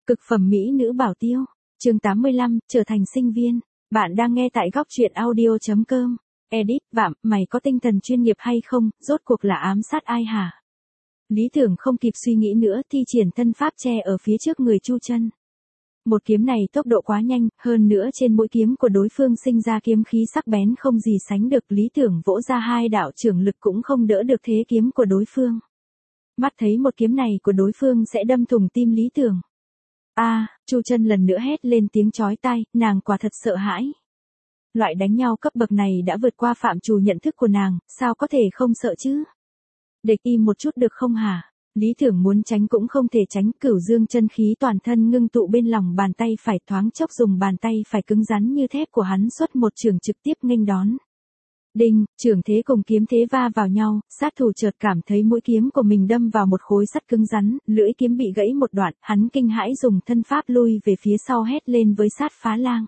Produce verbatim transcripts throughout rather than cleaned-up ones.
Cực phẩm mỹ nữ bảo tiêu. Chương tám mươi lăm, trở thành sinh viên. Bạn đang nghe tại góc truyện audio chấm com. Edit, vạm, mày có tinh thần chuyên nghiệp hay không, rốt cuộc là ám sát ai hả? Lý Tưởng không kịp suy nghĩ nữa, thi triển thân pháp che ở phía trước người Chu Chân. Một kiếm này tốc độ quá nhanh, hơn nữa trên mũi kiếm của đối phương sinh ra kiếm khí sắc bén không gì sánh được. Lý Tưởng vỗ ra hai đạo trưởng lực cũng không đỡ được thế kiếm của đối phương. Mắt thấy một kiếm này của đối phương sẽ đâm thủng tim Lý Tưởng. A, à, Chu Chân lần nữa hét lên tiếng chói tai, nàng quả thật sợ hãi. Loại đánh nhau cấp bậc này đã vượt qua phạm trù nhận thức của nàng, sao có thể không sợ chứ? Địch im một chút được không hả? Lý Tưởng muốn tránh cũng không thể tránh, Cửu Dương chân khí toàn thân ngưng tụ bên lòng bàn tay phải, thoáng chốc dùng bàn tay phải cứng rắn như thép của hắn xuất một chưởng trực tiếp nghênh đón. Đinh, chưởng thế cùng kiếm thế va vào nhau, sát thủ chợt cảm thấy mũi kiếm của mình đâm vào một khối sắt cứng rắn, lưỡi kiếm bị gãy một đoạn, hắn kinh hãi dùng thân pháp lui về phía sau hét lên với Sát Phá Lang.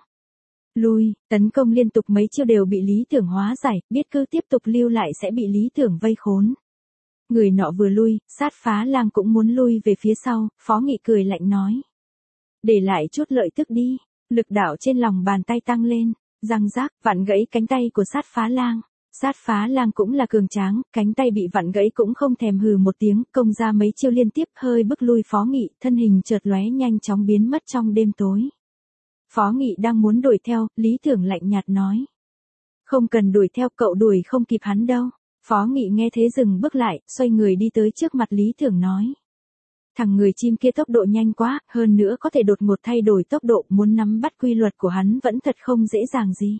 Lui, tấn công liên tục mấy chiêu đều bị Lý Tưởng hóa giải, biết cứ tiếp tục lưu lại sẽ bị Lý Tưởng vây khốn. Người nọ vừa lui, Sát Phá Lang cũng muốn lui về phía sau, Phó Nghị cười lạnh nói. Để lại chút lợi tức đi, lực đạo trên lòng bàn tay tăng lên. Răng rác, vặn gãy cánh tay của Sát Phá Lang. Sát Phá Lang cũng là cường tráng, cánh tay bị vặn gãy cũng không thèm hừ một tiếng, công ra mấy chiêu liên tiếp, hơi bức lui Phó Nghị, thân hình chợt lóe nhanh chóng biến mất trong đêm tối. Phó Nghị đang muốn đuổi theo, Lý Tưởng lạnh nhạt nói. Không cần đuổi theo, cậu đuổi không kịp hắn đâu. Phó Nghị nghe thế dừng bước lại, xoay người đi tới trước mặt Lý Tưởng nói. Thằng người chim kia tốc độ nhanh quá, hơn nữa có thể đột ngột thay đổi tốc độ, muốn nắm bắt quy luật của hắn vẫn thật không dễ dàng gì.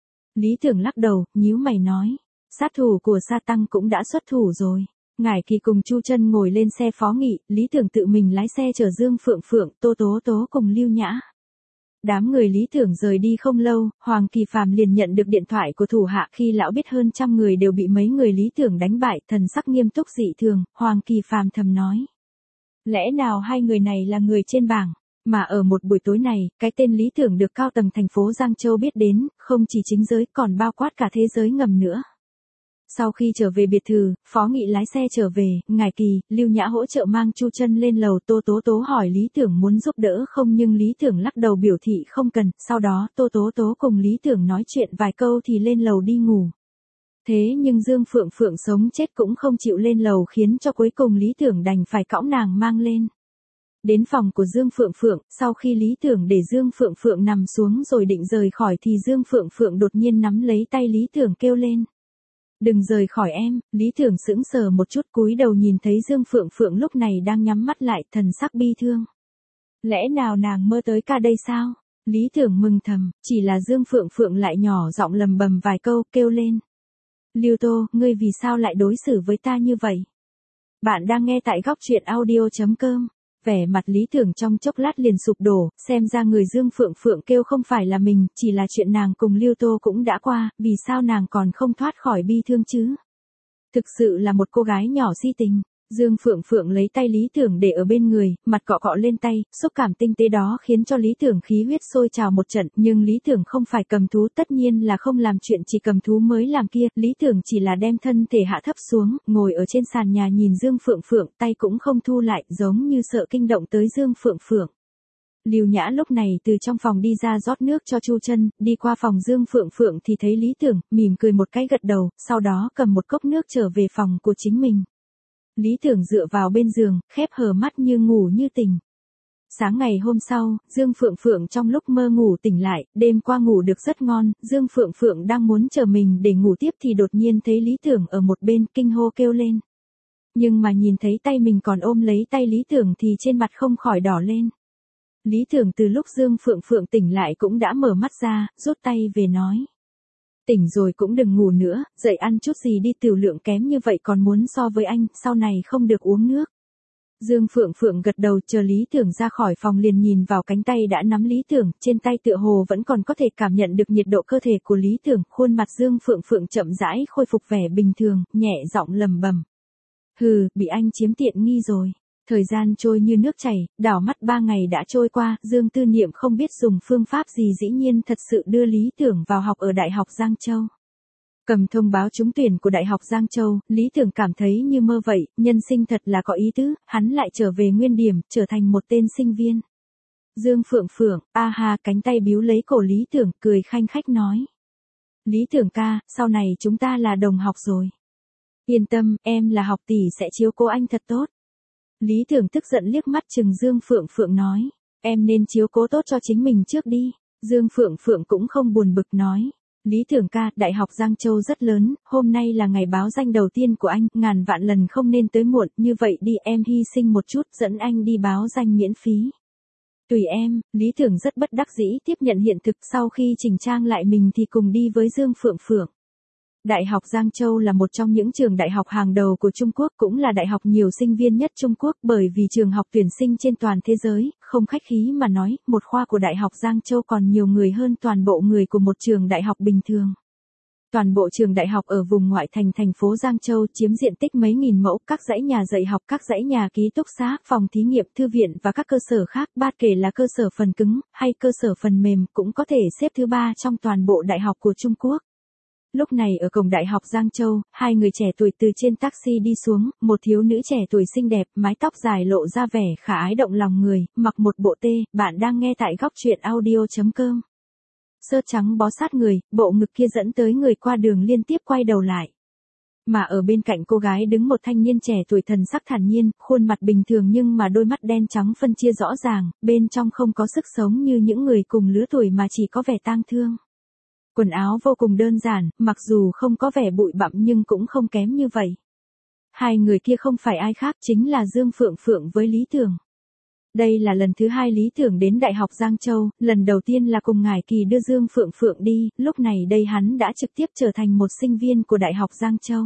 Lý Tưởng lắc đầu, nhíu mày nói, sát thủ của Sa Tăng cũng đã xuất thủ rồi. Ngải Kỳ cùng Chu Chân ngồi lên xe Phó Nghị, Lý Tưởng tự mình lái xe chở Dương Phượng Phượng, Tô Tố Tố cùng Lưu Nhã. Đám người Lý Tưởng rời đi không lâu, Hoàng Kỳ Phàm liền nhận được điện thoại của thủ hạ. Khi lão biết hơn trăm người đều bị mấy người Lý Tưởng đánh bại, thần sắc nghiêm túc dị thường, Hoàng Kỳ Phàm thầm nói. Lẽ nào hai người này là người trên bảng, mà ở một buổi tối này, cái tên Lý Tưởng được cao tầng thành phố Giang Châu biết đến, không chỉ chính giới còn bao quát cả thế giới ngầm nữa. Sau khi trở về biệt thự, Phó Nghị lái xe trở về, Ngải Kỳ, Lưu Nhã hỗ trợ mang Chu Chân lên lầu. Tô Tố Tố hỏi Lý Tưởng muốn giúp đỡ không nhưng Lý Tưởng lắc đầu biểu thị không cần, sau đó Tô Tố Tố cùng Lý Tưởng nói chuyện vài câu thì lên lầu đi ngủ. Thế nhưng Dương Phượng Phượng sống chết cũng không chịu lên lầu khiến cho cuối cùng Lý Tưởng đành phải cõng nàng mang lên. Đến phòng của Dương Phượng Phượng, sau khi Lý Tưởng để Dương Phượng Phượng nằm xuống rồi định rời khỏi thì Dương Phượng Phượng đột nhiên nắm lấy tay Lý Tưởng kêu lên. Đừng rời khỏi em, Lý Tưởng sững sờ một chút cúi đầu nhìn thấy Dương Phượng Phượng lúc này đang nhắm mắt lại, thần sắc bi thương. Lẽ nào nàng mơ tới ca đây sao? Lý Tưởng mừng thầm, chỉ là Dương Phượng Phượng lại nhỏ giọng lầm bầm vài câu, kêu lên. Lưu Tô, ngươi vì sao lại đối xử với ta như vậy? Bạn đang nghe tại góc truyện audio chấm com. Vẻ mặt Lý Tưởng trong chốc lát liền sụp đổ, xem ra người Dương Phượng Phượng kêu không phải là mình, chỉ là chuyện nàng cùng Lưu Tô cũng đã qua, vì sao nàng còn không thoát khỏi bi thương chứ? Thực sự là một cô gái nhỏ si tình. Dương Phượng Phượng lấy tay Lý Tưởng để ở bên người, mặt cọ cọ lên tay, xúc cảm tinh tế đó khiến cho Lý Tưởng khí huyết sôi trào một trận, nhưng Lý Tưởng không phải cầm thú, tất nhiên là không làm chuyện chỉ cầm thú mới làm kia, Lý Tưởng chỉ là đem thân thể hạ thấp xuống, ngồi ở trên sàn nhà nhìn Dương Phượng Phượng, tay cũng không thu lại, giống như sợ kinh động tới Dương Phượng Phượng. Lưu Nhã lúc này từ trong phòng đi ra rót nước cho Chu Chân, đi qua phòng Dương Phượng Phượng thì thấy Lý Tưởng, mỉm cười một cái gật đầu, sau đó cầm một cốc nước trở về phòng của chính mình. Lý Tưởng dựa vào bên giường, khép hờ mắt như ngủ như tỉnh. Sáng ngày hôm sau, Dương Phượng Phượng trong lúc mơ ngủ tỉnh lại, đêm qua ngủ được rất ngon, Dương Phượng Phượng đang muốn chờ mình để ngủ tiếp thì đột nhiên thấy Lý Tưởng ở một bên kinh hô kêu lên. Nhưng mà nhìn thấy tay mình còn ôm lấy tay Lý Tưởng thì trên mặt không khỏi đỏ lên. Lý Tưởng từ lúc Dương Phượng Phượng tỉnh lại cũng đã mở mắt ra, rút tay về nói. Tỉnh rồi cũng đừng ngủ nữa, dậy ăn chút gì đi, tiểu lượng kém như vậy còn muốn so với anh, sau này không được uống nước. Dương Phượng Phượng gật đầu, chờ Lý Tưởng ra khỏi phòng liền nhìn vào cánh tay đã nắm Lý Tưởng, trên tay tựa hồ vẫn còn có thể cảm nhận được nhiệt độ cơ thể của Lý Tưởng, khuôn mặt Dương Phượng Phượng chậm rãi khôi phục vẻ bình thường, nhẹ giọng lầm bầm. Hừ, bị anh chiếm tiện nghi rồi. Thời gian trôi như nước chảy, đảo mắt ba ngày đã trôi qua, Dương Tư Niệm không biết dùng phương pháp gì dĩ nhiên thật sự đưa Lý Tưởng vào học ở Đại học Giang Châu. Cầm thông báo trúng tuyển của Đại học Giang Châu, Lý Tưởng cảm thấy như mơ vậy, nhân sinh thật là có ý tứ, hắn lại trở về nguyên điểm, trở thành một tên sinh viên. Dương Phượng Phượng, a ha, cánh tay bíu lấy cổ Lý Tưởng, cười khanh khách nói. Lý Tưởng ca, sau này chúng ta là đồng học rồi. Yên tâm, em là học tỷ sẽ chiếu cố anh thật tốt. Lý Tưởng tức giận liếc mắt chừng Dương Phượng Phượng nói. Em nên chiếu cố tốt cho chính mình trước đi. Dương Phượng Phượng cũng không buồn bực nói. Lý Tưởng ca, Đại học Giang Châu rất lớn, hôm nay là ngày báo danh đầu tiên của anh, ngàn vạn lần không nên tới muộn, như vậy đi em hy sinh một chút dẫn anh đi báo danh miễn phí. Tùy em, Lý Tưởng rất bất đắc dĩ tiếp nhận hiện thực sau khi chỉnh trang lại mình thì cùng đi với Dương Phượng Phượng. Đại học Giang Châu là một trong những trường đại học hàng đầu của Trung Quốc, cũng là đại học nhiều sinh viên nhất Trung Quốc bởi vì trường học tuyển sinh trên toàn thế giới, không khách khí mà nói, một khoa của Đại học Giang Châu còn nhiều người hơn toàn bộ người của một trường đại học bình thường. Toàn bộ trường đại học ở vùng ngoại thành thành phố Giang Châu chiếm diện tích mấy nghìn mẫu, các dãy nhà dạy học, các dãy nhà ký túc xá, phòng thí nghiệm, thư viện và các cơ sở khác, bất kể là cơ sở phần cứng hay cơ sở phần mềm cũng có thể xếp thứ ba trong toàn bộ đại học của Trung Quốc. Lúc này ở cổng Đại học Giang Châu, hai người trẻ tuổi từ trên taxi đi xuống, một thiếu nữ trẻ tuổi xinh đẹp, mái tóc dài lộ ra vẻ khả ái động lòng người, mặc một bộ tê, bạn đang nghe tại góc truyện audio chấm com. Sơ trắng bó sát người, bộ ngực kia dẫn tới người qua đường liên tiếp quay đầu lại. Mà ở bên cạnh cô gái đứng một thanh niên trẻ tuổi thần sắc thản nhiên, khuôn mặt bình thường nhưng mà đôi mắt đen trắng phân chia rõ ràng, bên trong không có sức sống như những người cùng lứa tuổi mà chỉ có vẻ tang thương. Quần áo vô cùng đơn giản, mặc dù không có vẻ bụi bặm nhưng cũng không kém như vậy. Hai người kia không phải ai khác chính là Dương Phượng Phượng với Lý Tưởng. Đây là lần thứ hai Lý Tưởng đến Đại học Giang Châu, lần đầu tiên là cùng Ngải Kỳ đưa Dương Phượng Phượng đi, lúc này đây hắn đã trực tiếp trở thành một sinh viên của Đại học Giang Châu.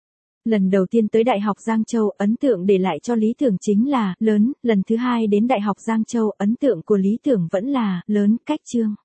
Lần đầu tiên tới Đại học Giang Châu, ấn tượng để lại cho Lý Tưởng chính là lớn, lần thứ hai đến Đại học Giang Châu, ấn tượng của Lý Tưởng vẫn là lớn, cách chương.